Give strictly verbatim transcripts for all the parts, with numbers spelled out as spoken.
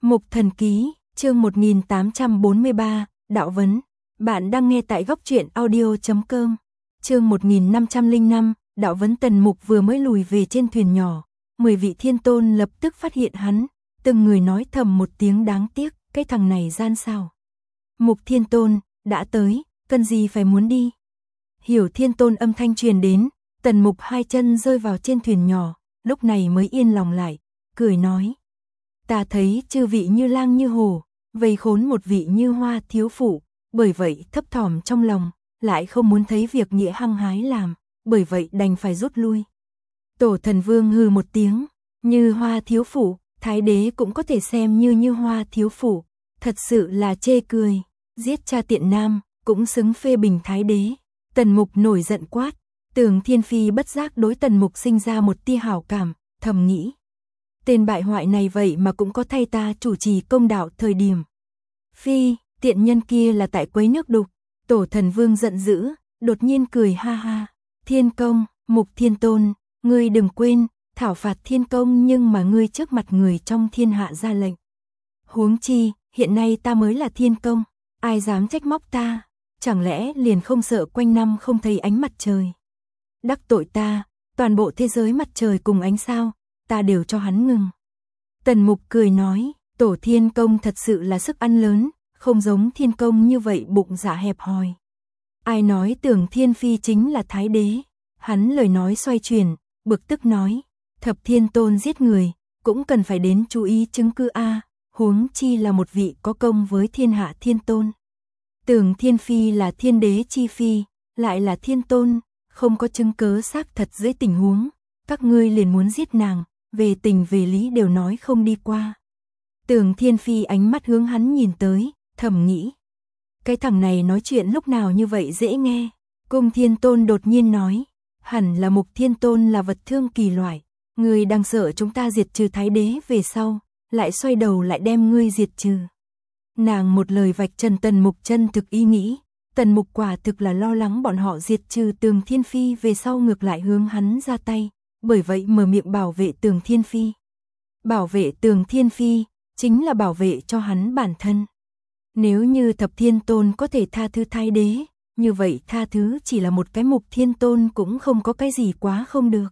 Mục Thần Ký, chương một nghìn tám trăm bốn mươi ba, Đạo Vấn. Bạn đang nghe tại góc truyện audio chấm com. Chương một nghìn năm trăm lẻ năm, Đạo Vấn. Tần Mục vừa mới lùi về trên thuyền nhỏ, mười vị thiên tôn lập tức phát hiện hắn, từng người nói thầm một tiếng đáng tiếc, cái thằng này gian xảo. Mục Thiên Tôn, đã tới, cần gì phải muốn đi. Hiểu Thiên Tôn âm thanh truyền đến, Tần Mục hai chân rơi vào trên thuyền nhỏ, lúc này mới yên lòng lại, cười nói. Ta thấy chư vị như lang như hổ, vây khốn một vị như Hoa thiếu phụ, bởi vậy thấp thỏm trong lòng, lại không muốn thấy việc nghĩa hăng hái làm, bởi vậy đành phải rút lui. Tổ Thần Vương hừ một tiếng, Như Hoa thiếu phụ, Thái đế cũng có thể xem như Như Hoa thiếu phụ, thật sự là chê cười, giết cha tiện nam, cũng xứng phê bình Thái đế. Tần Mục nổi giận quát, Tường Thiên Phi bất giác đối Tần Mục sinh ra một tia hảo cảm, thầm nghĩ. Tên bại hoại này vậy mà cũng có thay ta chủ trì công đạo thời điểm. Phi, tiện nhân kia là tại quấy nước đục. Tổ Thần Vương giận dữ, đột nhiên cười ha ha. Thiên công, Mục Thiên Tôn, ngươi đừng quên, thảo phạt thiên công nhưng mà ngươi trước mặt người trong thiên hạ ra lệnh. Huống chi, hiện nay ta mới là thiên công, ai dám trách móc ta, chẳng lẽ liền không sợ quanh năm không thấy ánh mặt trời. Đắc tội ta, toàn bộ thế giới mặt trời cùng ánh sao, ta đều cho hắn ngừng. Tần Mục cười nói, tổ thiên công thật sự là sức ăn lớn, không giống thiên công như vậy bụng dạ hẹp hòi. Ai nói Tưởng Thiên Phi chính là Thái đế, hắn lời nói xoay chuyển, bực tức nói, thập thiên tôn giết người, cũng cần phải đến chú ý chứng cứ a, huống chi là một vị có công với thiên hạ thiên tôn. Tưởng Thiên Phi là thiên đế chi phi, lại là thiên tôn, không có chứng cớ xác thật dưới tình huống, các ngươi liền muốn giết nàng, về tình về lý đều nói không đi qua. Tưởng Thiên Phi ánh mắt hướng hắn nhìn tới, thầm nghĩ. Cái thằng này nói chuyện lúc nào như vậy dễ nghe. Cung Thiên Tôn đột nhiên nói, hẳn là Mục Thiên Tôn là vật thương kỳ loại, ngươi đang sợ chúng ta diệt trừ Thái đế về sau, lại xoay đầu lại đem ngươi diệt trừ. Nàng một lời vạch trần Tần Mục chân thực ý nghĩ, Tần Mục quả thực là lo lắng bọn họ diệt trừ Tường Thiên Phi về sau ngược lại hướng hắn ra tay, bởi vậy mở miệng bảo vệ Tường Thiên Phi. Bảo vệ Tường Thiên Phi, chính là bảo vệ cho hắn bản thân. Nếu như Thập Thiên Tôn có thể tha thứ Thái đế, như vậy tha thứ chỉ là một cái Mục Thiên Tôn cũng không có cái gì quá không được.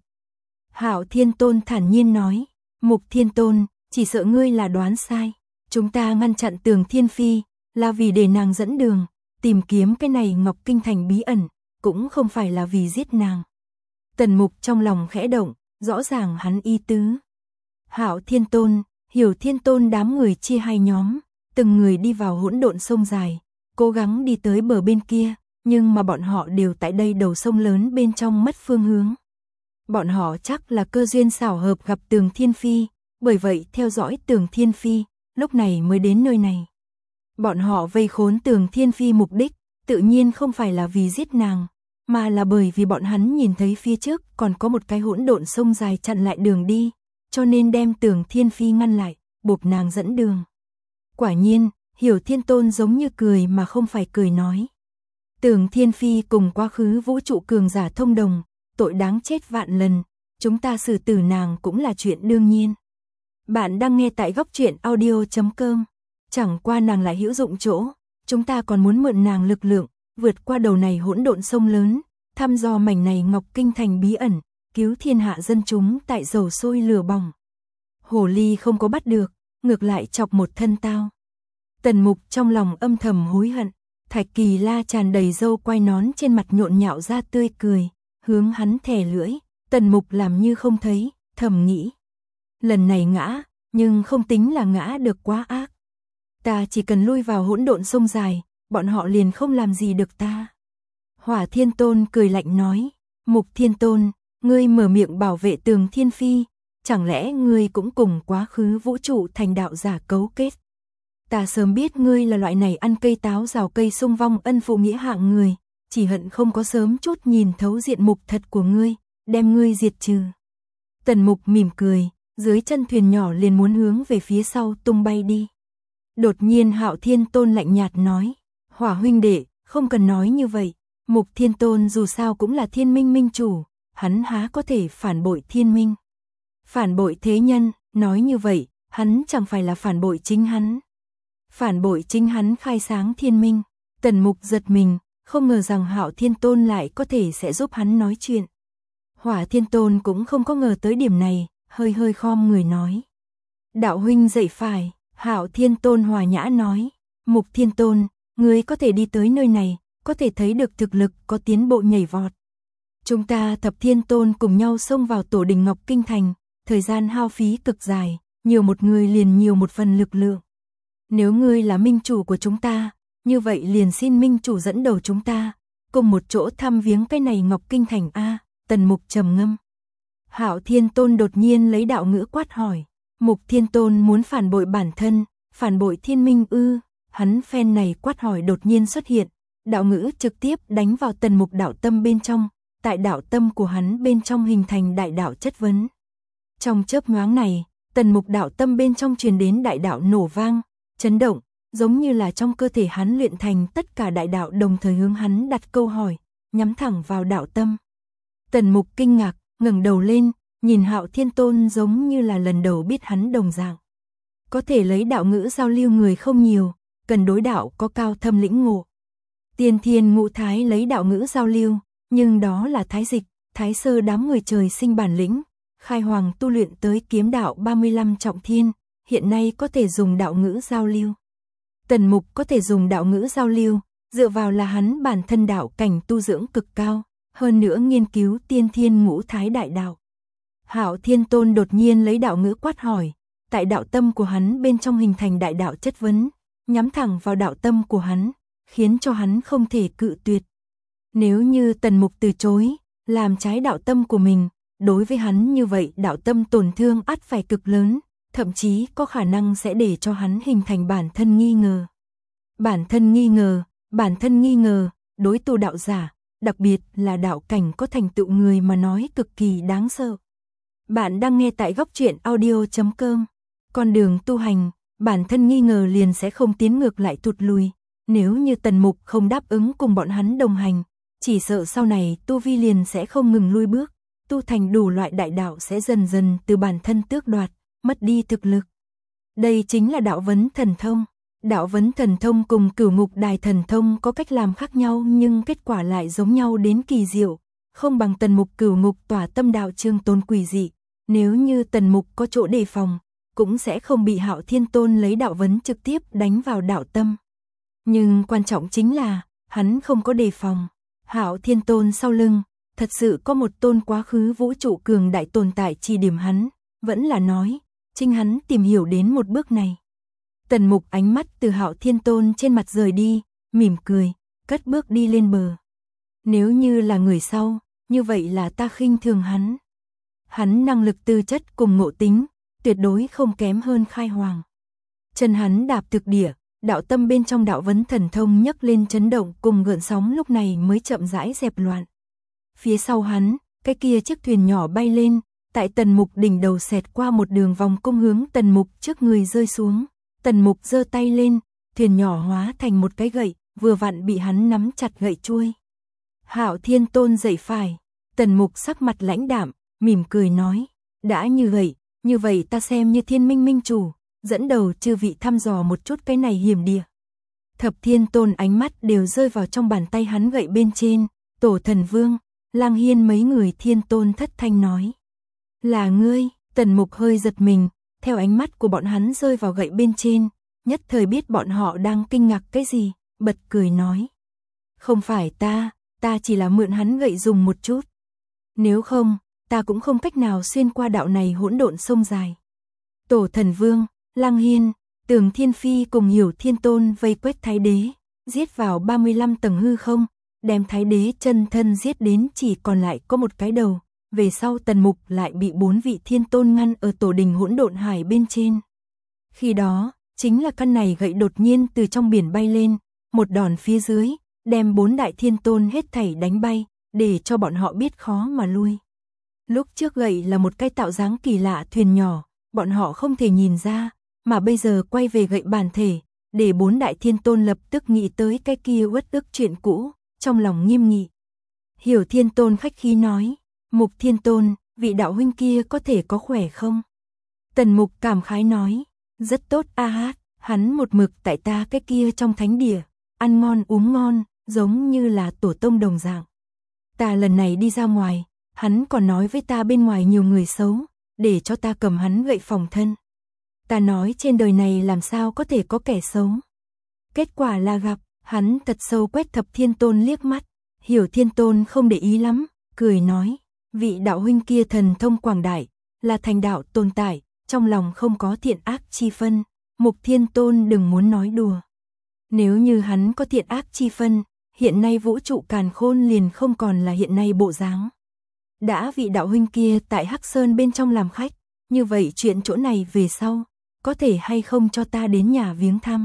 Hạo Thiên Tôn thản nhiên nói, Mục Thiên Tôn, chỉ sợ ngươi là đoán sai. Chúng ta ngăn chặn Tường Thiên Phi, là vì để nàng dẫn đường, tìm kiếm cái này Ngọc Kinh Thành bí ẩn, cũng không phải là vì giết nàng. Tần Mục trong lòng khẽ động, rõ ràng hắn ý tứ. Hạo Thiên Tôn, Hiểu Thiên Tôn đám người chia hai nhóm, từng người đi vào hỗn độn sông dài, cố gắng đi tới bờ bên kia, nhưng mà bọn họ đều tại đây đầu sông lớn bên trong mất phương hướng. Bọn họ chắc là cơ duyên xảo hợp gặp Tường Thiên Phi, bởi vậy theo dõi Tường Thiên Phi, lúc này mới đến nơi này. Bọn họ vây khốn Tường Thiên Phi mục đích, tự nhiên không phải là vì giết nàng, mà là bởi vì bọn hắn nhìn thấy phía trước còn có một cái hỗn độn sông dài chặn lại đường đi, cho nên đem Tường Thiên Phi ngăn lại, buộc nàng dẫn đường. Quả nhiên, Hiểu Thiên Tôn giống như cười mà không phải cười nói. Tường Thiên Phi cùng quá khứ vũ trụ cường giả thông đồng, tội đáng chết vạn lần, chúng ta xử tử nàng cũng là chuyện đương nhiên. Bạn đang nghe tại góc truyện audio chấm com. Chẳng qua nàng lại hữu dụng chỗ, chúng ta còn muốn mượn nàng lực lượng, vượt qua đầu này hỗn độn sông lớn, thăm dò mảnh này Ngọc Kinh Thành bí ẩn, cứu thiên hạ dân chúng tại dầu sôi lửa bỏng. Hồ ly không có bắt được, ngược lại chọc một thân tao. Tần Mục trong lòng âm thầm hối hận, Thạch Kỳ La tràn đầy râu quai nón trên mặt nhộn nhạo ra tươi cười, hướng hắn thè lưỡi, Tần Mục làm như không thấy, thầm nghĩ. Lần này ngã, nhưng không tính là ngã được quá ác. Ta chỉ cần lui vào hỗn độn sông dài, bọn họ liền không làm gì được ta. Hỏa Thiên Tôn cười lạnh nói, Mục Thiên Tôn, ngươi mở miệng bảo vệ Tường Thiên Phi, chẳng lẽ ngươi cũng cùng quá khứ vũ trụ thành đạo giả cấu kết. Ta sớm biết ngươi là loại này ăn cây táo rào cây xung vong ân phụ nghĩa hạng người, chỉ hận không có sớm chút nhìn thấu diện mục thật của ngươi, đem ngươi diệt trừ. Tần Mục mỉm cười, dưới chân thuyền nhỏ liền muốn hướng về phía sau tung bay đi. Đột nhiên Hạo Thiên Tôn lạnh nhạt nói, Hỏa huynh đệ, không cần nói như vậy, Mục Thiên Tôn dù sao cũng là thiên minh minh chủ, hắn há có thể phản bội thiên minh. Phản bội thế nhân, nói như vậy, hắn chẳng phải là phản bội chính hắn. Phản bội chính hắn khai sáng thiên minh. Tần Mục giật mình, không ngờ rằng Hạo Thiên Tôn lại có thể sẽ giúp hắn nói chuyện. Hỏa Thiên Tôn cũng không có ngờ tới điểm này, hơi hơi khom người nói. Đạo huynh dạy phải. Hạo Thiên Tôn hòa nhã nói. Mục Thiên Tôn, ngươi có thể đi tới nơi này, có thể thấy được thực lực có tiến bộ nhảy vọt. Chúng ta Thập Thiên Tôn cùng nhau xông vào tổ đình Ngọc Kinh Thành, thời gian hao phí cực dài, nhiều một người liền nhiều một phần lực lượng. Nếu ngươi là minh chủ của chúng ta, như vậy liền xin minh chủ dẫn đầu chúng ta, cùng một chỗ thăm viếng cái này Ngọc Kinh Thành a. Tần Mục trầm ngâm. Hạo Thiên Tôn đột nhiên lấy đạo ngữ quát hỏi. Mục Thiên Tôn muốn phản bội bản thân, phản bội thiên minh ư? Hắn phen này quát hỏi đột nhiên xuất hiện, đạo ngữ trực tiếp đánh vào Tần Mục đạo tâm bên trong, tại đạo tâm của hắn bên trong hình thành đại đạo chất vấn. Trong chớp nhoáng này, Tần Mục đạo tâm bên trong truyền đến đại đạo nổ vang, chấn động, giống như là trong cơ thể hắn luyện thành tất cả đại đạo đồng thời hướng hắn đặt câu hỏi, nhắm thẳng vào đạo tâm. Tần Mục kinh ngạc, ngẩng đầu lên, nhìn Hạo Thiên Tôn giống như là lần đầu biết hắn đồng dạng. Có thể lấy đạo ngữ giao lưu người không nhiều, cần đối đạo có cao thâm lĩnh ngộ. Tiên Thiên Ngũ Thái lấy đạo ngữ giao lưu, nhưng đó là thái dịch, thái sơ đám người trời sinh bản lĩnh, khai hoàng tu luyện tới kiếm đạo ba mươi lăm trọng thiên, hiện nay có thể dùng đạo ngữ giao lưu. Tần Mục có thể dùng đạo ngữ giao lưu, dựa vào là hắn bản thân đạo cảnh tu dưỡng cực cao, hơn nữa nghiên cứu Tiên Thiên Ngũ Thái đại đạo. Hạo Thiên Tôn đột nhiên lấy đạo ngữ quát hỏi, tại đạo tâm của hắn bên trong hình thành đại đạo chất vấn, nhắm thẳng vào đạo tâm của hắn, khiến cho hắn không thể cự tuyệt. Nếu như Tần Mục từ chối, làm trái đạo tâm của mình, đối với hắn như vậy đạo tâm tổn thương ắt phải cực lớn, thậm chí có khả năng sẽ để cho hắn hình thành bản thân nghi ngờ. Bản thân nghi ngờ, bản thân nghi ngờ, đối tu đạo giả, đặc biệt là đạo cảnh có thành tựu người mà nói cực kỳ đáng sợ. Bạn đang nghe tại góc truyện audio chấm com. Con đường tu hành, bản thân nghi ngờ liền sẽ không tiến ngược lại tụt lùi. Nếu như Tần Mục không đáp ứng cùng bọn hắn đồng hành, chỉ sợ sau này tu vi liền sẽ không ngừng lui bước, tu thành đủ loại đại đạo sẽ dần dần từ bản thân tước đoạt, mất đi thực lực. Đây chính là đạo vấn thần thông. Đạo vấn thần thông cùng Cửu Ngục Đài thần thông có cách làm khác nhau nhưng kết quả lại giống nhau đến kỳ diệu, không bằng Tần Mục Cửu Ngục Tỏa Tâm Đạo Chương Tôn quỷ dị. Nếu như Tần Mục có chỗ đề phòng, cũng sẽ không bị Hạo Thiên Tôn lấy đạo vấn trực tiếp đánh vào đạo tâm. Nhưng quan trọng chính là, hắn không có đề phòng. Hạo Thiên Tôn sau lưng, thật sự có một tôn quá khứ vũ trụ cường đại tồn tại chỉ điểm hắn, vẫn là nói, chính hắn tìm hiểu đến một bước này. Tần Mục ánh mắt từ Hạo Thiên Tôn trên mặt rời đi, mỉm cười, cất bước đi lên bờ. Nếu như là người sau, như vậy là ta khinh thường hắn. Hắn năng lực tư chất cùng ngộ tính, tuyệt đối không kém hơn khai hoàng. Chân hắn đạp thực địa, đạo tâm bên trong đạo vấn thần thông nhấc lên chấn động cùng gợn sóng lúc này mới chậm rãi dẹp loạn. Phía sau hắn, cái kia chiếc thuyền nhỏ bay lên, tại Tần Mục đỉnh đầu xẹt qua một đường vòng cung hướng Tần Mục trước người rơi xuống. Tần Mục giơ tay lên, thuyền nhỏ hóa thành một cái gậy, vừa vặn bị hắn nắm chặt gậy chuôi. Hạo Thiên Tôn dậy phải, Tần Mục sắc mặt lãnh đạm, mỉm cười nói, đã như vậy, như vậy ta xem như Thiên Minh minh chủ, dẫn đầu chư vị thăm dò một chút cái này hiểm địa. Thập Thiên Tôn ánh mắt đều rơi vào trong bàn tay hắn gậy bên trên, Tổ Thần Vương, Lang Hiên mấy người Thiên Tôn thất thanh nói. Là ngươi, Tần Mục hơi giật mình, theo ánh mắt của bọn hắn rơi vào gậy bên trên, nhất thời biết bọn họ đang kinh ngạc cái gì, bật cười nói. Không phải ta, ta chỉ là mượn hắn gậy dùng một chút. Nếu không, ta cũng không cách nào xuyên qua đạo này hỗn độn sông dài. Tổ Thần Vương, Lang Hiên, Tường Thiên Phi cùng Hiểu Thiên Tôn vây quét Thái Đế, giết vào ba mươi lăm tầng hư không, đem Thái Đế chân thân giết đến chỉ còn lại có một cái đầu. Về sau Tần Mục lại bị bốn vị Thiên Tôn ngăn ở tổ đình hỗn độn hải bên trên. Khi đó, chính là căn này gậy đột nhiên từ trong biển bay lên, một đòn phía dưới, đem bốn đại Thiên Tôn hết thảy đánh bay, để cho bọn họ biết khó mà lui. Lúc trước gậy là một cái tạo dáng kỳ lạ thuyền nhỏ, bọn họ không thể nhìn ra, mà bây giờ quay về gậy bản thể, để bốn đại Thiên Tôn lập tức nghĩ tới cái kia uất ức chuyện cũ, trong lòng nghiêm nghị. Hiểu Thiên Tôn khách khí nói, Mục Thiên Tôn, vị đạo huynh kia có thể có khỏe không? Tần Mục cảm khái nói, rất tốt a hát, hắn một mực tại ta cái kia trong thánh địa, ăn ngon uống ngon, giống như là tổ tông đồng dạng. Ta lần này đi ra ngoài, hắn còn nói với ta bên ngoài nhiều người xấu, để cho ta cầm hắn gậy phòng thân. Ta nói trên đời này làm sao có thể có kẻ xấu. Kết quả là gặp, hắn thật sâu quét Thập Thiên Tôn liếc mắt, Hiểu Thiên Tôn không để ý lắm, cười nói, vị đạo huynh kia thần thông quảng đại, là thành đạo tồn tại, trong lòng không có thiện ác chi phân, Mục Thiên Tôn đừng muốn nói đùa. Nếu như hắn có thiện ác chi phân, hiện nay vũ trụ càn khôn liền không còn là hiện nay bộ dáng. Đã vị đạo huynh kia tại Hắc Sơn bên trong làm khách, như vậy chuyện chỗ này về sau, có thể hay không cho ta đến nhà viếng thăm.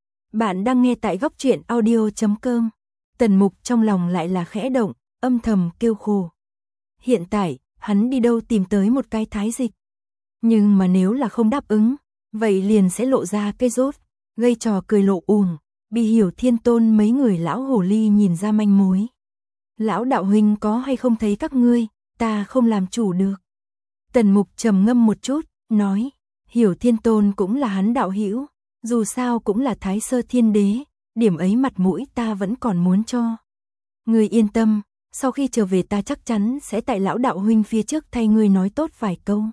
Bạn đang nghe tại góc truyện audio chấm com. Tần Mục trong lòng lại là khẽ động, âm thầm kêu khổ. Hiện tại, hắn đi đâu tìm tới một cái thái dịch. Nhưng mà nếu là không đáp ứng, vậy liền sẽ lộ ra cái rốt, gây trò cười lộ ùm, bị Hiểu Thiên Tôn mấy người lão hồ ly nhìn ra manh mối. Lão đạo huynh có hay không thấy các ngươi, ta không làm chủ được. Tần Mục trầm ngâm một chút, nói, Hiểu Thiên Tôn cũng là hắn đạo hữu, dù sao cũng là Thái Sơ Thiên Đế, điểm ấy mặt mũi ta vẫn còn muốn cho. Ngươi yên tâm, sau khi trở về ta chắc chắn sẽ tại lão đạo huynh phía trước thay ngươi nói tốt vài câu.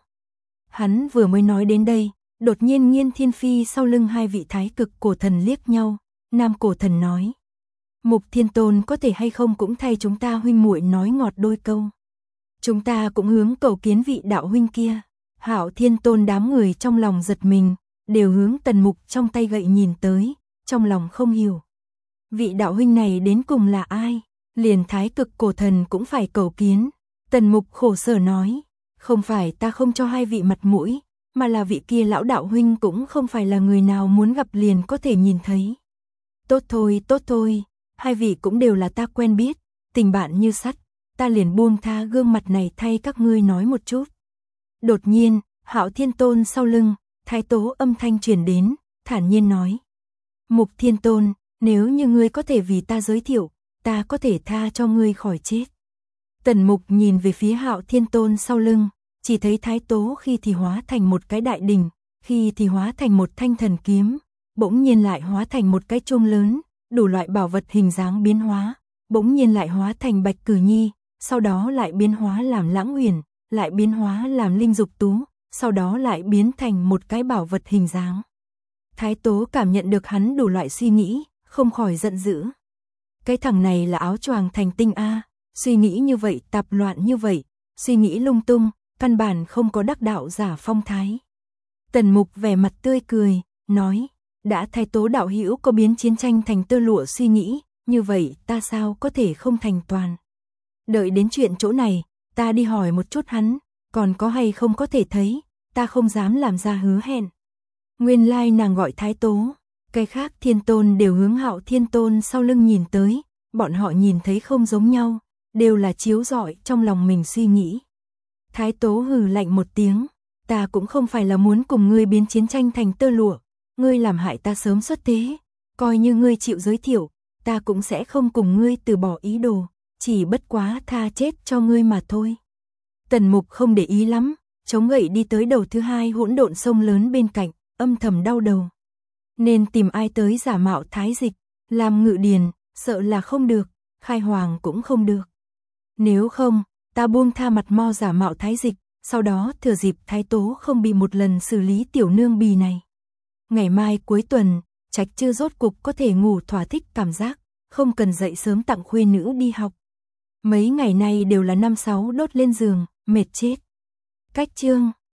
Hắn vừa mới nói đến đây, đột nhiên Nghiên Thiên Phi sau lưng hai vị thái cực cổ thần liếc nhau, nam cổ thần nói, Mục Thiên Tôn có thể hay không cũng thay chúng ta huynh muội nói ngọt đôi câu. Chúng ta cũng hướng cầu kiến vị đạo huynh kia. Hạo Thiên Tôn đám người trong lòng giật mình, đều hướng Tần Mục trong tay gậy nhìn tới, trong lòng không hiểu. Vị đạo huynh này đến cùng là ai? Liền thái cực cổ thần cũng phải cầu kiến. Tần Mục khổ sở nói, không phải ta không cho hai vị mặt mũi, mà là vị kia lão đạo huynh cũng không phải là người nào muốn gặp liền có thể nhìn thấy. Tốt thôi, tốt thôi, hai vị cũng đều là ta quen biết, tình bạn như sắt, ta liền buông tha gương mặt này thay các ngươi nói một chút. Đột nhiên, Hạo Thiên Tôn sau lưng, thái tố âm thanh truyền đến, thản nhiên nói, Mục Thiên Tôn, nếu như ngươi có thể vì ta giới thiệu, ta có thể tha cho ngươi khỏi chết. Tần Mục nhìn về phía Hạo Thiên Tôn sau lưng, chỉ thấy thái tố khi thì hóa thành một cái đại đình, khi thì hóa thành một thanh thần kiếm, bỗng nhiên lại hóa thành một cái chuông lớn, đủ loại bảo vật hình dáng biến hóa, bỗng nhiên lại hóa thành Bạch Cử Nhi, sau đó lại biến hóa làm Lãng Huyền, lại biến hóa làm Linh Dục Tú, sau đó lại biến thành một cái bảo vật hình dáng. Thái tố cảm nhận được hắn đủ loại suy nghĩ, không khỏi giận dữ. Cái thằng này là áo choàng thành tinh a, suy nghĩ như vậy, tạp loạn như vậy, suy nghĩ lung tung, căn bản không có đắc đạo giả phong thái. Tần Mục vẻ mặt tươi cười, nói, đã thái tố đạo hữu có biến chiến tranh thành tơ lụa suy nghĩ, như vậy ta sao có thể không thành toàn. Đợi đến chuyện chỗ này, ta đi hỏi một chút hắn, còn có hay không có thể thấy, ta không dám làm ra hứa hẹn. Nguyên lai nàng gọi thái tố, cái khác thiên tôn đều hướng Hạo Thiên Tôn sau lưng nhìn tới, bọn họ nhìn thấy không giống nhau, đều là chiếu rọi trong lòng mình suy nghĩ. Thái tố hừ lạnh một tiếng, ta cũng không phải là muốn cùng ngươi biến chiến tranh thành tơ lụa, ngươi làm hại ta sớm xuất thế, coi như ngươi chịu giới thiệu, ta cũng sẽ không cùng ngươi từ bỏ ý đồ, chỉ bất quá tha chết cho ngươi mà thôi. Tần Mục không để ý lắm, chống gậy đi tới đầu thứ hai hỗn độn sông lớn bên cạnh, âm thầm đau đầu. Nên tìm ai tới giả mạo thái dịch, làm ngự điền, sợ là không được, khai hoàng cũng không được. Nếu không, ta buông tha mặt mo giả mạo thái dịch, sau đó thừa dịp thái tố không bị một lần xử lý tiểu nương bì này. Ngày mai cuối tuần, Trạch Trư rốt cục có thể ngủ thỏa thích cảm giác, không cần dậy sớm tặng khuê nữ đi học. Mấy ngày nay đều là năm sáu đốt lên giường, mệt chết. Cách chương